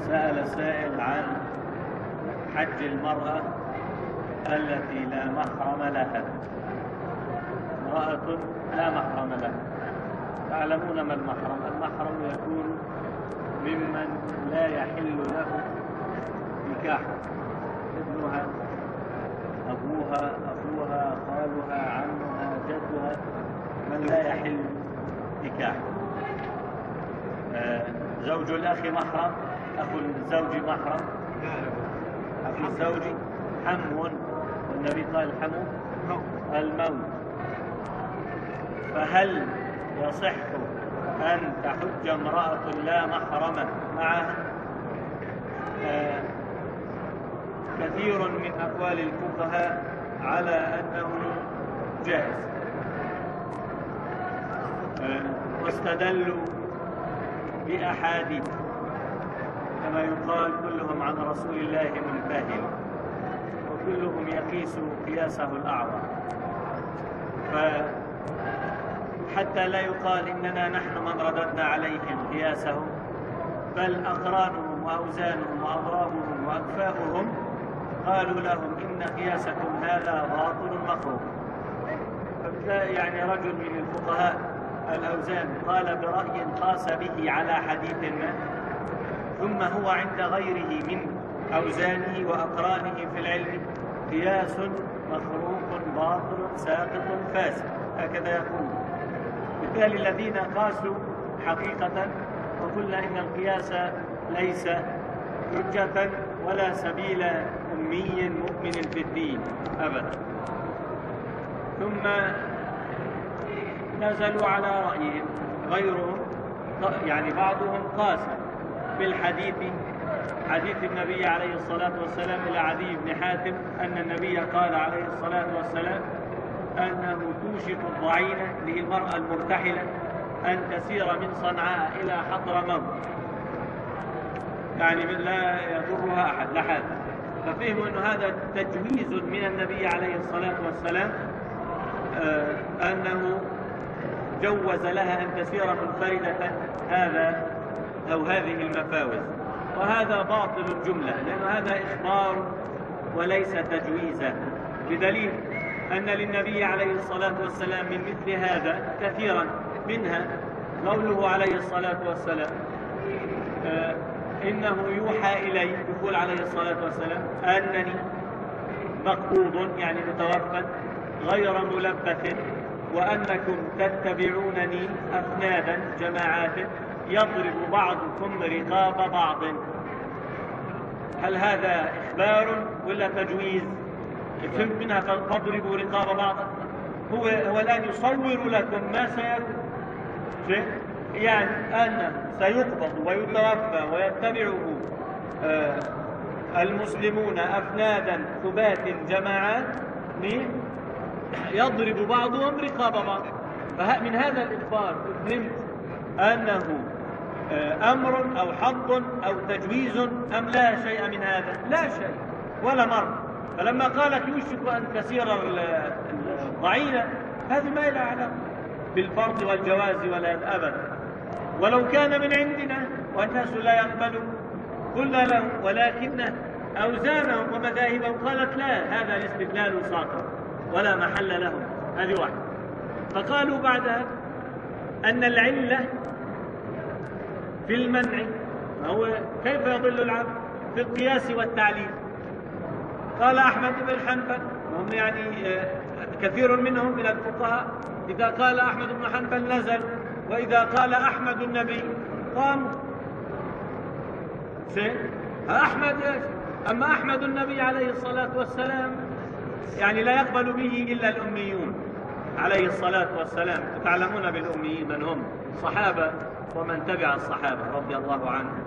سأل سائل عن حج المرأة التي لا محرم لها. امرأة لا محرم لها، تعلمون ما المحرم؟ المحرم يكون ممن لا يحل له نكاحه، ابنها، أبوها، أخوها، خالها، عمها، جدها، من لا يحل نكاحه. زوج الأخ محرم، أخو الزوج محرم، أخو الزوج حمو، والنبي قال حمو الموت. فهل يصح أن تحج امرأة لا محرم معها؟ كثير من أقوال الفقهاء على أنه جائز، واستدلوا بأحاديث كما يقال كلهم عن رسول الله منتهل، وكلهم يقيس قياسه الأعظم، فحتى لا يقال إننا نحن من رددنا عليهم قياسهم، بل أقرانهم وأوزانهم وأضرابهم وأكفاؤهم قالوا لهم إن قياسكم هذا باطل مخروق. يعني رجل من الفقهاء الأوزان قال برأي قاس به على حديث ما، ثم هو عند غيره من أوزانه وأقرانه في العلم قياس مخروق باطل ساقط فاسد، هكذا يقول. بالتالي الذين قاسوا حقيقة، وقلنا إن القياس ليس حجة ولا سبيل أمي مؤمن في الدين أبدا. ثم نزلوا على رأيهم، غيرهم يعني بعضهم قاس بالحديث، حديث النبي عليه الصلاة والسلام إلى عدي بن حاتم أن النبي قال عليه الصلاة والسلام أنه توشك الضعينة، اللي هي المرأة المرتحلة، أن تسير من صنعاء إلى حضرموت، يعني لا يضرها أحد لا حاجة. ففهموا أن هذا تجويز من النبي عليه الصلاة والسلام، أنه جوز لها أن تسير منفردة هذا أو هذه المفاوز، وهذا باطل الجملة، لأن هذا إخبار وليس تجويزا، بدليل أن للنبي عليه الصلاة والسلام من مثل هذا كثيرا، منها قوله عليه الصلاة والسلام إنه يوحى إلي، يقول عليه الصلاة والسلام أنني مقبوض يعني متوفى غير ملبث، وأنكم تتبعونني أفنادا جماعات يضرب بعضكم رقاب بعض. هل هذا إخبار ولا تجويز؟ فهمت منها تضربوا رقاب بعض، هو الآن يصور لكم ما سيكون، يعني أن سيقبض ويتوفى ويتبعه المسلمون أفنادا ثبات جماعات يضرب بعضهم رقاب بعض. فمن هذا الإخبار فهمت أنه أمر أو حظ أو تجويز أم لا شيء من هذا؟ لا شيء ولا مرة. فلما قالت يوشك أن تسير الضعينة، هذه ما لها علاقة بالفرض والجواز ولا أبدا. ولو كان من عندنا والناس لا يقبلون قلنا لهم، ولكن أوزانهم ومذاهبهم قالت لا، هذا الاستدلال ساقط ولا محل له. هذه واحدة. فقالوا بعدها أن العلة في المنع، هو كيف يضل العبد في القياس والتعليل. قال أحمد بن حنبل، وهم يعني كثير منهم من الفقهاء، إذا قال أحمد بن حنبل نزل، وإذا قال أحمد النبي قام. أحمد أما أحمد النبي عليه الصلاة والسلام يعني لا يقبل به إلا الأميون عليه الصلاة والسلام. تعلمون بالأميين من هم؟ الصحابة ومن تبع الصحابة رضي الله عنهم.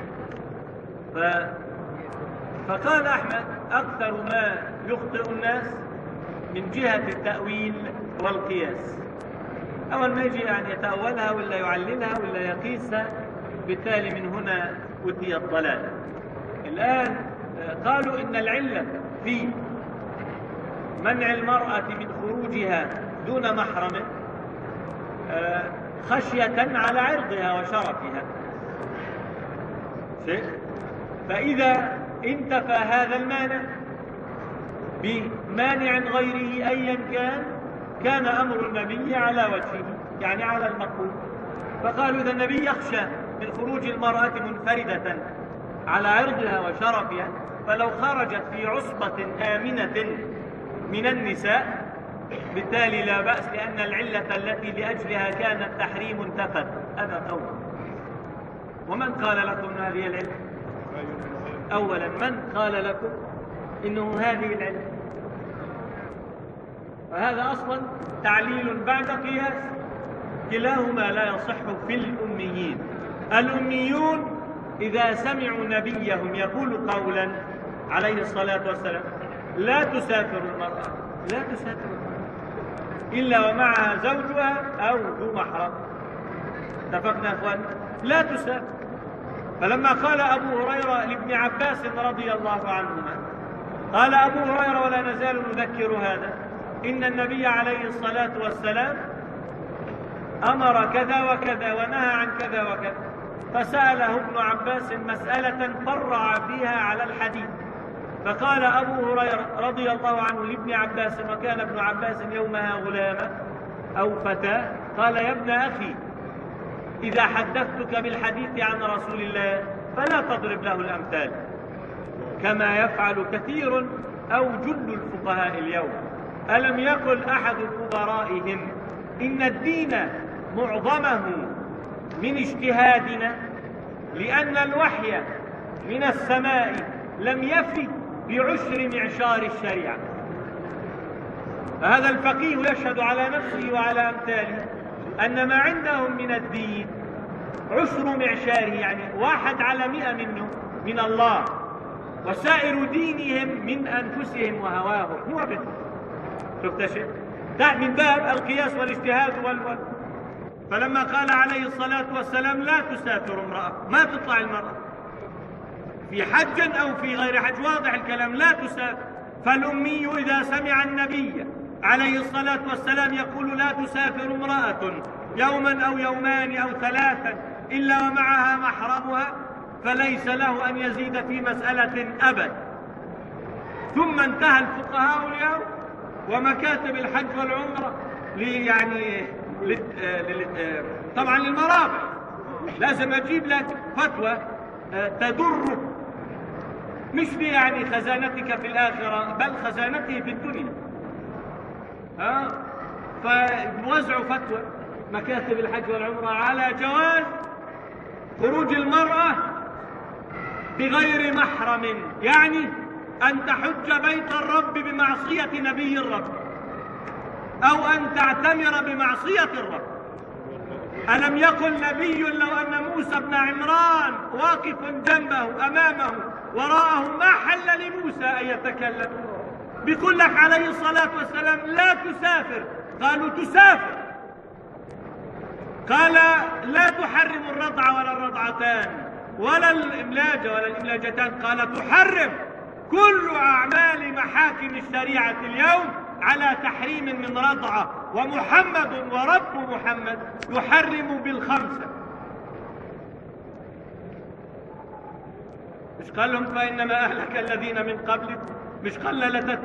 فقال أحمد أكثر ما يخطئ الناس من جهة التأويل والقياس، أول ما يجي يعني يتأولها ولا يعللها ولا يقيسها، بالتالي من هنا أتي الضلال. الآن قالوا إن العلة في منع المرأة من خروجها دون محرم خشية على عرضها وشرفها. شيء. فإذا انتفى هذا المانع بمانع غيره أيا كان أمر النبي على وجهه، يعني على المقبول. فقالوا إذا النبي يخشى من خروج المرأة منفردة على عرضها وشرفها، فلو خرجت في عصبة آمنة من النساء بالتالي لا بأس، لأن العلة التي لأجلها كان التحريم انتفت. هذا قول. ومن قال لكم هذه العلة؟ أولا، من قال لكم إنه هذه العلة؟ وهذا أصلا تعليل بعد قياس، كلاهما لا يصح في الأميين. الأميون إذا سمعوا نبيهم يقول قولا عليه الصلاة والسلام لا تسافر المرأة، لا تسافر المرأة إلا ومعها زوجها أو ذو محرم. اتفقنا يا أخوان؟ لا تسافر. فلما قال أبو هريرة لابن عباس رضي الله عنهما، قال أبو هريرة ولا نزال نذكر هذا، إن النبي عليه الصلاة والسلام أمر كذا وكذا ونهى عن كذا وكذا. فسأله ابن عباس مسألة فرع فيها على الحديث، فقال أبو هريرة رضي الله عنه لابن عباس، وكان ابن عباس يومها غلاما أو فتاة، قال يا ابن أخي إذا حدثتك بالحديث عن رسول الله فلا تضرب له الأمثال، كما يفعل كثير أو جل الفقهاء اليوم. ألم يقل أحد كبرائهم إن الدين معظمه من اجتهادنا، لأن الوحي من السماء لم يفي بعشر معشار الشريعة. فهذا الفقيه يشهد على نفسه وعلى أمثاله أن ما عندهم من الدين عشر معشاره، يعني 1/100 منه من الله، وسائر دينهم من أنفسهم وهواهم. هو بده. شفت شيء؟ ده من باب القياس والاجتهاد فلما قال عليه الصلاة والسلام لا تسافر امرأة، ما تطلع المرأة في حج أو في غير حج، واضح الكلام، لا تسافر. فالأمي إذا سمع النبي عليه الصلاة والسلام يقول لا تسافر امرأة يوما أو يومان أو 3 إلا ومعها محرمها، فليس له أن يزيد في مسألة أبدا. ثم انتهى الفقهاء اليوم ومكاتب الحج والعمرة طبعا للمرابح، لازم أجيب لك فتوى تدر مش في يعني خزانتك في الآخرة بل خزانته في الدنيا. فوزعوا فتوى مكاتب الحج والعمرة على جواز خروج المرأة بغير محرم، يعني أن تحج بيت الرب بمعصية نبي الرب، أو أن تعتمر بمعصية الرب. ألم يقل نبي لو أن موسى بن عمران واقف جنبه أمامه وراءه ما حل لموسى أن يتكلم؟ بيقول لك عليه الصلاة والسلام لا تسافر، قالوا تسافر. قال لا تحرم الرضع ولا الرضعتان ولا الإملاج ولا الإملاجتان، قال تحرم. كل أعمال محاكم الشريعة اليوم على تحريم من رضعة، ومحمد ورب محمد يحرم بالخمسة. مش قال لهم فإنما أهلك الذين من قبلكم؟ مش قال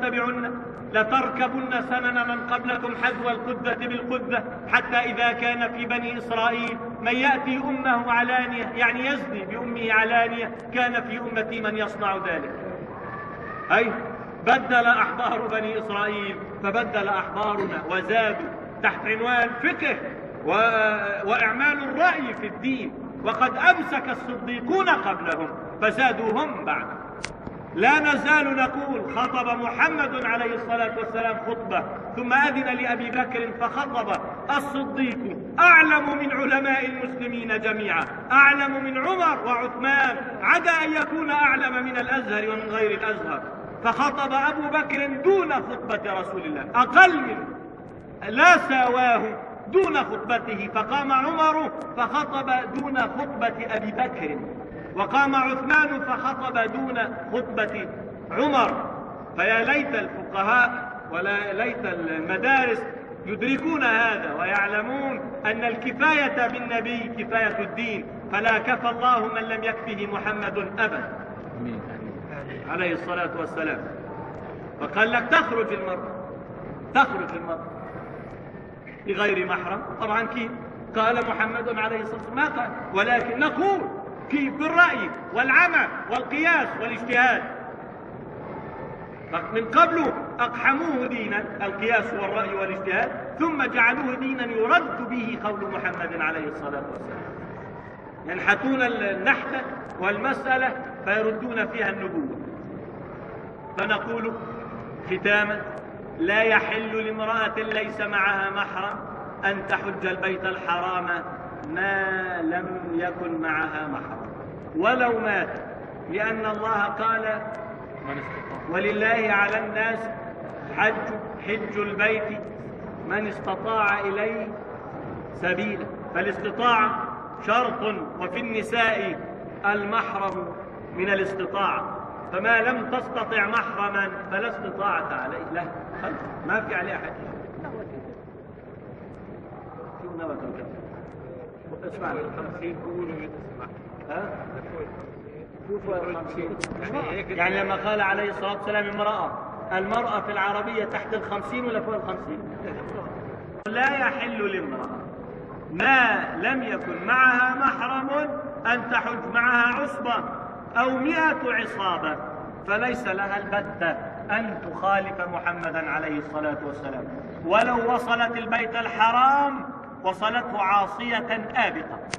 لتركبن سنن من قبلكم حذو القدة بالقدة، حتى إذا كان في بني إسرائيل من يأتي أمه علانية، يعني يزني بأمه علانية، كان في أمتي من يصنع ذلك. أي بدل أحبار بني إسرائيل فبدل أحبارنا وزادوا تحت عنوان فقه وإعمال الرأي في الدين، وقد أمسك الصديقون قبلهم فزادوا هم بعد. لا نزال نقول خطب محمد عليه الصلاة والسلام خطبة، ثم أذن لأبي بكر فخطب الصديق أعلم من علماء المسلمين جميعا، أعلم من عمر وعثمان، عدا أن يكون أعلم من الأزهر ومن غير الأزهر. فخطب أبو بكر دون خطبة رسول الله، أقل منه لا ساواه دون خطبته. فقام عمر فخطب دون خطبة أبي بكر، وقام عثمان فخطب دون خطبة عمر. فيا ليت الفقهاء ولا ليت المدارس يدركون هذا ويعلمون أن الكفاية بالنبي كفاية الدين، فلا كفى الله من لم يكفه محمد أبدا عليه الصلاة والسلام. فقال لك تخرج المرأة بغير محرم. طبعا كيف؟ قال محمد عليه الصلاة والسلام ما قال، ولكن نقول كيف؟ بالرأي والعمى والقياس والاجتهاد. من قبل أقحموه دينا، القياس والرأي والاجتهاد، ثم جعلوه دينا يرد به قول محمد عليه الصلاة والسلام. ينحتون النحتة والمسألة فيردون فيها النبوة. فنقول ختاما: لا يحل لامرأة ليس معها محرم أن تحج البيت الحرام ما لم يكن معها محرم ولو مات، لأن الله قال: ولله على الناس حج البيت من استطاع إليه سبيلا. فالاستطاعة شرط، وفي النساء المحرم من الاستطاعة، فما لم تستطع محرما فلا استطاعة عليه له، ما في عليه أحد. شو نوى اسمع 50 قولوا ها؟ شوفوا 50 يعني لما قال عليه الصلاة والسلام المرأة في العربية تحت 50 ولا فوق 50؟ لا يحل لامرأة ما لم يكن معها محرم أن تحج معها عصبة أو 100 عصابة، فليس لها البتة أن تخالف محمدا عليه الصلاة والسلام. ولو وصلت البيت الحرام وصلته عاصية آبقة.